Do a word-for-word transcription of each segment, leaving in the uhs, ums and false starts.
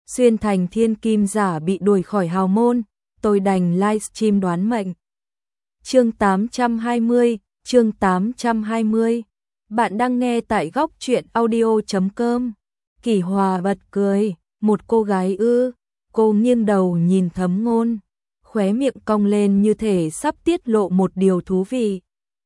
xuyên thành thiên kim giả bị đuổi khỏi hào môn, tôi đành livestream đoán mệnh. Chương tám trăm hai mươi, chương tám trăm hai mươi. Bạn đang nghe tại góc truyện audio chấm com. Kỷ Hòa bật cười, một cô gái ư? Cô nghiêng đầu nhìn Thấm Ngôn, khóe miệng cong lên như thể sắp tiết lộ một điều thú vị.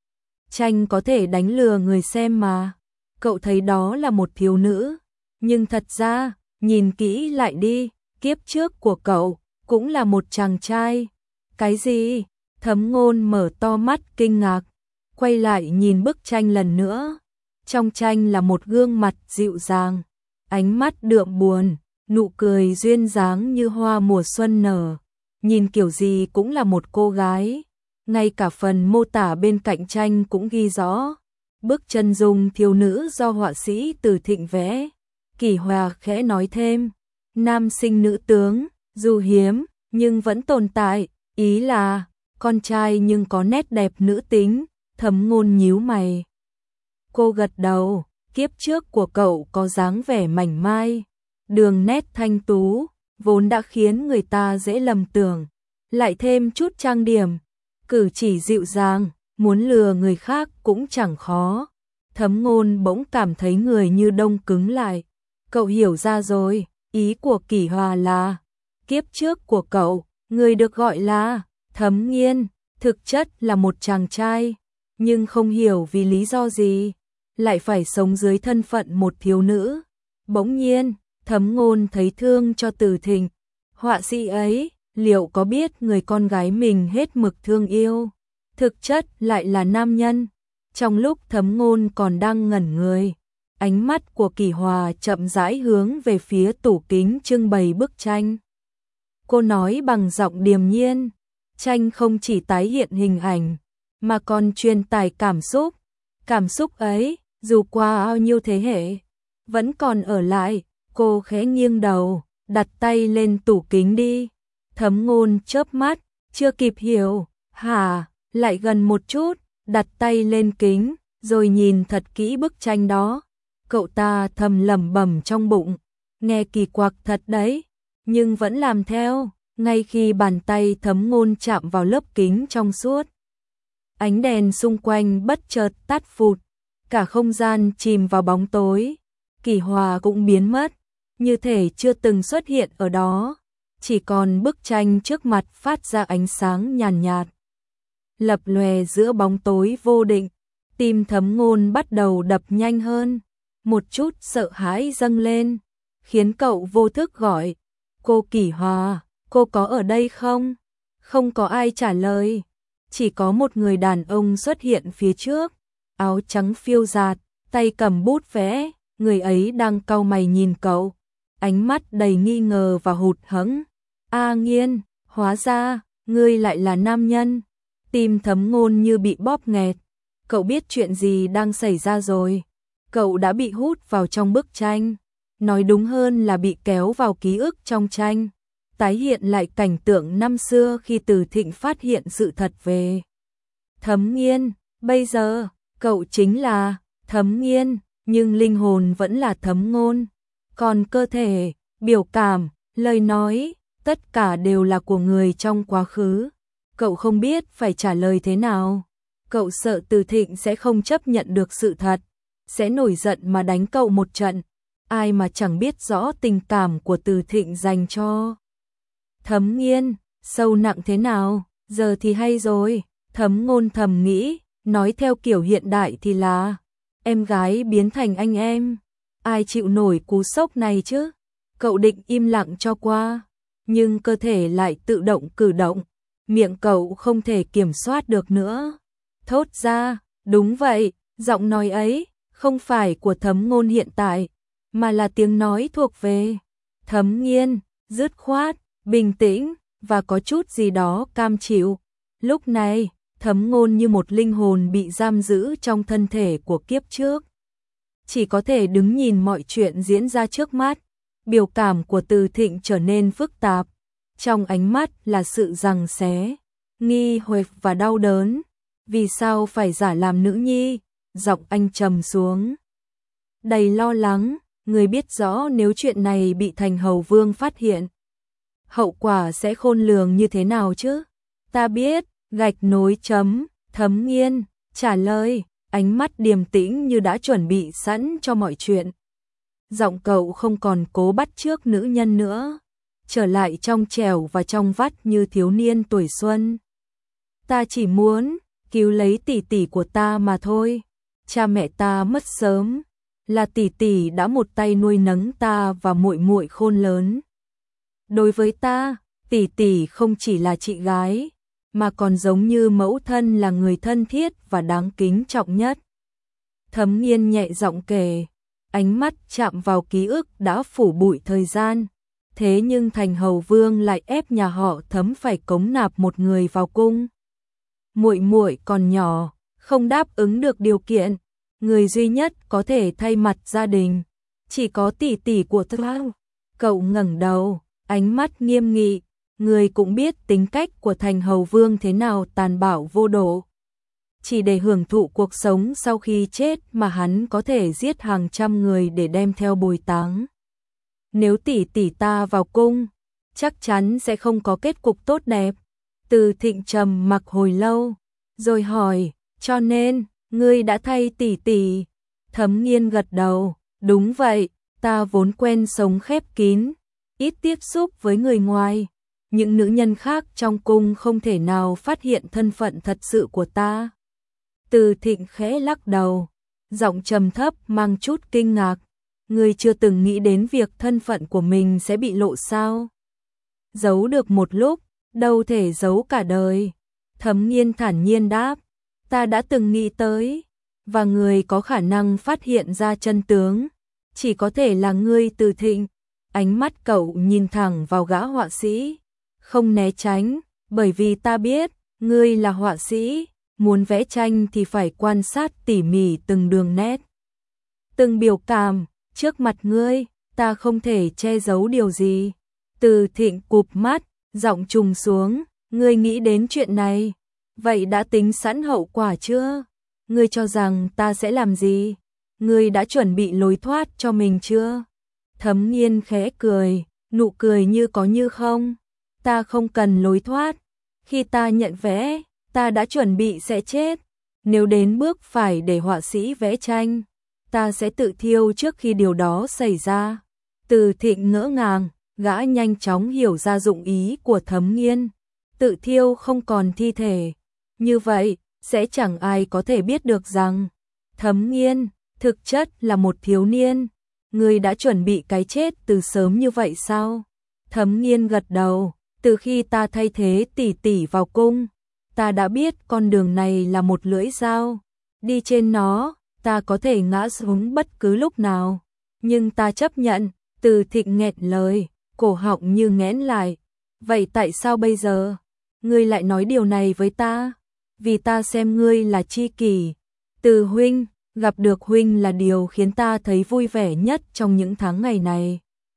Tranh có thể đánh lừa người xem mà. Cậu thấy đó là một thiếu nữ, nhưng thật ra, nhìn kỹ lại đi, kiếp trước của cậu cũng là một chàng trai. Cái gì? Thấm Ngôn mở to mắt kinh ngạc, quay lại nhìn bức tranh lần nữa. Trong tranh là một gương mặt dịu dàng, ánh mắt đượm buồn, nụ cười duyên dáng như hoa mùa xuân nở. Nhìn kiểu gì cũng là một cô gái. Ngay cả phần mô tả bên cạnh tranh cũng ghi rõ bức chân dung thiếu nữ do họa sĩ Từ Thịnh vẽ. Kỷ Hòa khẽ nói thêm, nam sinh nữ tướng, dù hiếm nhưng vẫn tồn tại, ý là con trai nhưng có nét đẹp nữ tính. Thấm Ngôn nhíu mày. Cô gật đầu, kiếp trước của cậu có dáng vẻ mảnh mai, đường nét thanh tú, vốn đã khiến người ta dễ lầm tưởng, lại thêm chút trang điểm, cử chỉ dịu dàng, muốn lừa người khác cũng chẳng khó. Thấm Ngôn bỗng cảm thấy người như đông cứng lại. Cậu hiểu ra rồi, ý của Kỷ Hòa là kiếp trước của cậu, người được gọi là Thấm Nghiên, thực chất là một chàng trai, nhưng không hiểu vì lý do gì lại phải sống dưới thân phận một thiếu nữ. Bỗng nhiên, Thấm Ngôn thấy thương cho Từ Thịnh, họa sĩ ấy, liệu có biết người con gái mình hết mực thương yêu, thực chất lại là nam nhân. Trong lúc Thấm Ngôn còn đang ngẩn người, ánh mắt của Kỷ Hòa chậm rãi hướng về phía tủ kính trưng bày bức tranh. Cô nói bằng giọng điềm nhiên, tranh không chỉ tái hiện hình ảnh, mà còn truyền tải cảm xúc. Cảm xúc ấy, dù qua bao nhiêu thế hệ, vẫn còn ở lại. Cô khẽ nghiêng đầu, đặt tay lên tủ kính đi. Thấm Ngôn chớp mắt, chưa kịp hiểu, hả, lại gần một chút, đặt tay lên kính, rồi nhìn thật kỹ bức tranh đó. Cậu ta thầm lẩm bẩm trong bụng, nghe kỳ quặc thật đấy, nhưng vẫn làm theo. Ngay khi bàn tay Thấm Ngôn chạm vào lớp kính trong suốt, ánh đèn xung quanh bất chợt tắt phụt, cả không gian chìm vào bóng tối. Kỷ Hòa cũng biến mất, như thể chưa từng xuất hiện ở đó, chỉ còn bức tranh trước mặt phát ra ánh sáng nhàn nhạt, lập lòe giữa bóng tối vô định. Tim Thấm Ngôn bắt đầu đập nhanh hơn, một chút sợ hãi dâng lên, khiến cậu vô thức gọi, cô Kỷ Hòa, cô có ở đây không? Không có ai trả lời, chỉ có một người đàn ông xuất hiện phía trước, áo trắng phiêu dạt, tay cầm bút vẽ. Người ấy đang cau mày nhìn cậu, ánh mắt đầy nghi ngờ và hụt hẫng. A Nghiên, hóa ra, ngươi lại là nam nhân. Tim Thấm Ngôn như bị bóp nghẹt. Cậu biết chuyện gì đang xảy ra rồi. Cậu đã bị hút vào trong bức tranh. Nói đúng hơn là bị kéo vào ký ức trong tranh, tái hiện lại cảnh tượng năm xưa khi Từ Thịnh phát hiện sự thật về Thấm Nghiên. Bây giờ, cậu chính là Thấm Nghiên, nhưng linh hồn vẫn là Thấm Ngôn. Còn cơ thể, biểu cảm, lời nói, tất cả đều là của người trong quá khứ. Cậu không biết phải trả lời thế nào. Cậu sợ Từ Thịnh sẽ không chấp nhận được sự thật, sẽ nổi giận mà đánh cậu một trận. Ai mà chẳng biết rõ tình cảm của Từ Thịnh dành cho Thấm Nghiên, sâu nặng thế nào. Giờ thì hay rồi, Thấm Ngôn thầm nghĩ, nói theo kiểu hiện đại thì là em gái biến thành anh em. Ai chịu nổi cú sốc này chứ? Cậu định im lặng cho qua, nhưng cơ thể lại tự động cử động, miệng cậu không thể kiểm soát được nữa. Thốt ra, đúng vậy, giọng nói ấy không phải của Thấm Ngôn hiện tại, mà là tiếng nói thuộc về Thấm Nghiên, dứt khoát, bình tĩnh, và có chút gì đó cam chịu. Lúc này, Thấm Ngôn như một linh hồn bị giam giữ trong thân thể của kiếp trước, chỉ có thể đứng nhìn mọi chuyện diễn ra trước mắt. Biểu cảm của Từ Thịnh trở nên phức tạp, trong ánh mắt là sự giằng xé, nghi hoặc và đau đớn. Vì sao phải giả làm nữ nhi? Giọng anh trầm xuống, đầy lo lắng. Ngươi biết rõ nếu chuyện này bị Thành Hầu Vương phát hiện, hậu quả sẽ khôn lường như thế nào chứ? Ta biết, gạch nối chấm, Thấm Nghiên trả lời, ánh mắt điềm tĩnh như đã chuẩn bị sẵn cho mọi chuyện. Giọng cậu không còn cố bắt chước nữ nhân nữa, trở lại trong trẻo và trong vắt như thiếu niên tuổi xuân. Ta chỉ muốn cứu lấy tỷ tỷ của ta mà thôi. Cha mẹ ta mất sớm, là tỷ tỷ đã một tay nuôi nấng ta và muội muội khôn lớn. Đối với ta, tỷ tỷ không chỉ là chị gái, mà còn giống như mẫu thân, là người thân thiết và đáng kính trọng nhất. Thấm Nghiên nhẹ giọng kể, ánh mắt chạm vào ký ức đã phủ bụi thời gian. Thế nhưng Thành Hầu Vương lại ép nhà họ Thấm phải cống nạp một người vào cung. Muội muội còn nhỏ, không đáp ứng được điều kiện, người duy nhất có thể thay mặt gia đình chỉ có tỷ tỷ của ta. Cậu ngẩng đầu, ánh mắt nghiêm nghị, người cũng biết tính cách của Thành Hầu Vương thế nào tàn bạo vô độ. Chỉ để hưởng thụ cuộc sống sau khi chết mà hắn có thể giết hàng trăm người để đem theo bồi táng. Nếu tỷ tỷ ta vào cung, chắc chắn sẽ không có kết cục tốt đẹp. Từ Thịnh trầm mặc hồi lâu, rồi hỏi, cho nên, ngươi đã thay tỷ tỷ. Thấm Nghiên gật đầu, đúng vậy, ta vốn quen sống khép kín, ít tiếp xúc với người ngoài. Những nữ nhân khác trong cung không thể nào phát hiện thân phận thật sự của ta. Từ Thịnh khẽ lắc đầu, giọng trầm thấp mang chút kinh ngạc. Ngươi chưa từng nghĩ đến việc thân phận của mình sẽ bị lộ sao? Giấu được một lúc, đâu thể giấu cả đời. Thấm Nghiên thản nhiên đáp, ta đã từng nghĩ tới, và người có khả năng phát hiện ra chân tướng chỉ có thể là ngươi. Từ Thịnh, ánh mắt cậu nhìn thẳng vào gã họa sĩ, không né tránh, bởi vì ta biết, ngươi là họa sĩ, muốn vẽ tranh thì phải quan sát tỉ mỉ từng đường nét, từng biểu cảm. Trước mặt ngươi, ta không thể che giấu điều gì. Từ Thịnh cụp mắt, giọng trùng xuống, ngươi nghĩ đến chuyện này, vậy đã tính sẵn hậu quả chưa? Ngươi cho rằng ta sẽ làm gì? Ngươi đã chuẩn bị lối thoát cho mình chưa? Thấm Nghiên khẽ cười, nụ cười như có như không. Ta không cần lối thoát. Khi ta nhận vẽ, ta đã chuẩn bị sẽ chết. Nếu đến bước phải để họa sĩ vẽ tranh, ta sẽ tự thiêu trước khi điều đó xảy ra. Từ Thịnh ngỡ ngàng, gã nhanh chóng hiểu ra dụng ý của Thấm Nghiên. Tự thiêu không còn thi thể. Như vậy, sẽ chẳng ai có thể biết được rằng Thấm Nghiên thực chất là một thiếu niên. Ngươi đã chuẩn bị cái chết từ sớm như vậy sao? Thấm Nghiên gật đầu, từ khi ta thay thế tỷ tỷ vào cung, ta đã biết con đường này là một lưỡi dao. Đi trên nó, ta có thể ngã xuống bất cứ lúc nào. Nhưng ta chấp nhận. Từ Thịnh nghẹn lời, cổ họng như nghẽn lại. Vậy tại sao bây giờ ngươi lại nói điều này với ta? Vì ta xem ngươi là tri kỷ. Từ huynh, gặp được huynh là điều khiến ta thấy vui vẻ nhất trong những tháng ngày này.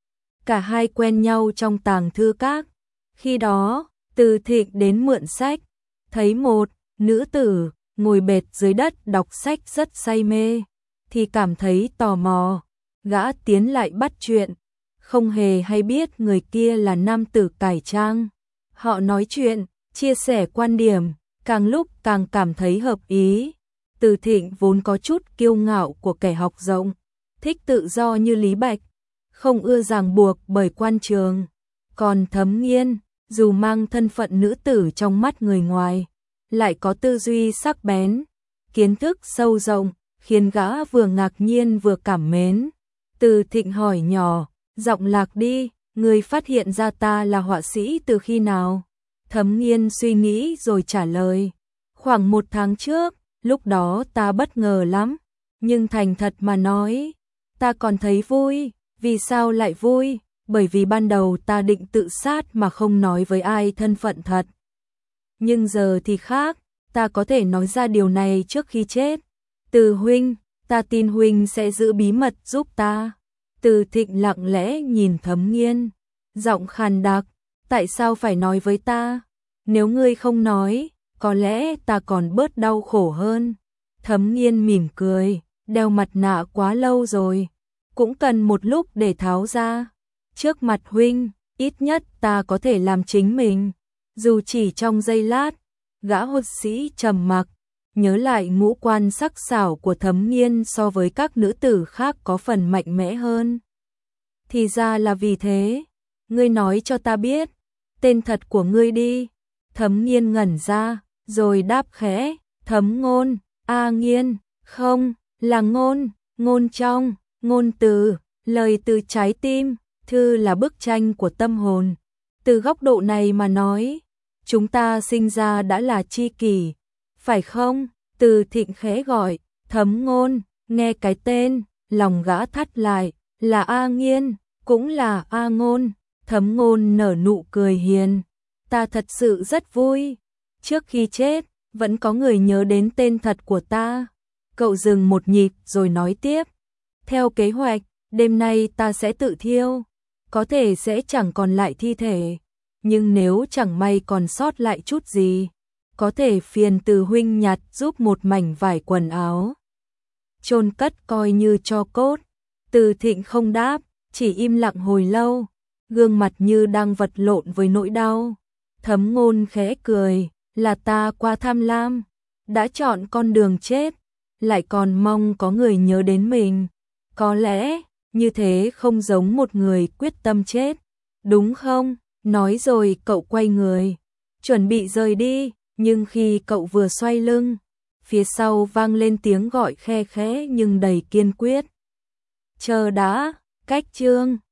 Cả hai quen nhau trong tàng thư các. Khi đó, Từ Thịnh đến mượn sách, thấy một nữ tử ngồi bệt dưới đất đọc sách rất say mê, thì cảm thấy tò mò. Gã tiến lại bắt chuyện, không hề hay biết người kia là nam tử cải trang. Họ nói chuyện, chia sẻ quan điểm, càng lúc càng cảm thấy hợp ý. Từ Thịnh vốn có chút kiêu ngạo của kẻ học rộng, thích tự do như Lý Bạch, không ưa ràng buộc bởi quan trường. Còn Thấm Nghiên, dù mang thân phận nữ tử trong mắt người ngoài, lại có tư duy sắc bén, kiến thức sâu rộng, khiến gã vừa ngạc nhiên vừa cảm mến. Từ Thịnh hỏi nhỏ, giọng lạc đi, ngươi phát hiện ra ta là họa sĩ từ khi nào? Thấm Nghiên suy nghĩ rồi trả lời, khoảng một tháng trước, lúc đó ta bất ngờ lắm, nhưng thành thật mà nói, ta còn thấy vui. Vì sao lại vui? Bởi vì ban đầu ta định tự sát mà không nói với ai thân phận thật. Nhưng giờ thì khác, ta có thể nói ra điều này trước khi chết. Từ huynh, ta tin huynh sẽ giữ bí mật giúp ta. Từ Thịnh lặng lẽ nhìn Thấm Nghiên, giọng khàn đặc, tại sao phải nói với ta? Nếu ngươi không nói, có lẽ ta còn bớt đau khổ hơn. Thấm Nghiên mỉm cười, đeo mặt nạ quá lâu rồi, cũng cần một lúc để tháo ra. Trước mặt huynh, ít nhất ta có thể làm chính mình. Dù chỉ trong giây lát, gã hột sĩ trầm mặc, nhớ lại ngũ quan sắc sảo của Thấm Nghiên so với các nữ tử khác có phần mạnh mẽ hơn. Thì ra là vì thế, ngươi nói cho ta biết, tên thật của ngươi đi. Thấm Nghiên ngẩn ra, rồi đáp khẽ, Thấm Ngôn, A Nghiên, không, là ngôn, ngôn trong, ngôn từ, lời từ trái tim, thư là bức tranh của tâm hồn. Từ góc độ này mà nói, chúng ta sinh ra đã là tri kỷ, phải không? Từ Thịnh khẽ gọi, Thấm Ngôn, nghe cái tên, lòng gã thắt lại, là A Nghiên, cũng là A Ngôn. Thấm Ngôn nở nụ cười hiền, ta thật sự rất vui, trước khi chết, vẫn có người nhớ đến tên thật của ta. Cậu dừng một nhịp rồi nói tiếp, theo kế hoạch, đêm nay ta sẽ tự thiêu, có thể sẽ chẳng còn lại thi thể, nhưng nếu chẳng may còn sót lại chút gì, có thể phiền Từ huynh nhặt giúp một mảnh vải quần áo, chôn cất coi như tro cốt. Từ Thịnh không đáp, chỉ im lặng hồi lâu, gương mặt như đang vật lộn với nỗi đau. Thấm Ngôn khẽ cười, là ta quá tham lam, đã chọn con đường chết, lại còn mong có người nhớ đến mình. Có lẽ, như thế không giống một người quyết tâm chết, đúng không? Nói rồi cậu quay người, chuẩn bị rời đi, nhưng khi cậu vừa xoay lưng, phía sau vang lên tiếng gọi khe khẽ nhưng đầy kiên quyết. Chờ đã, cách chương.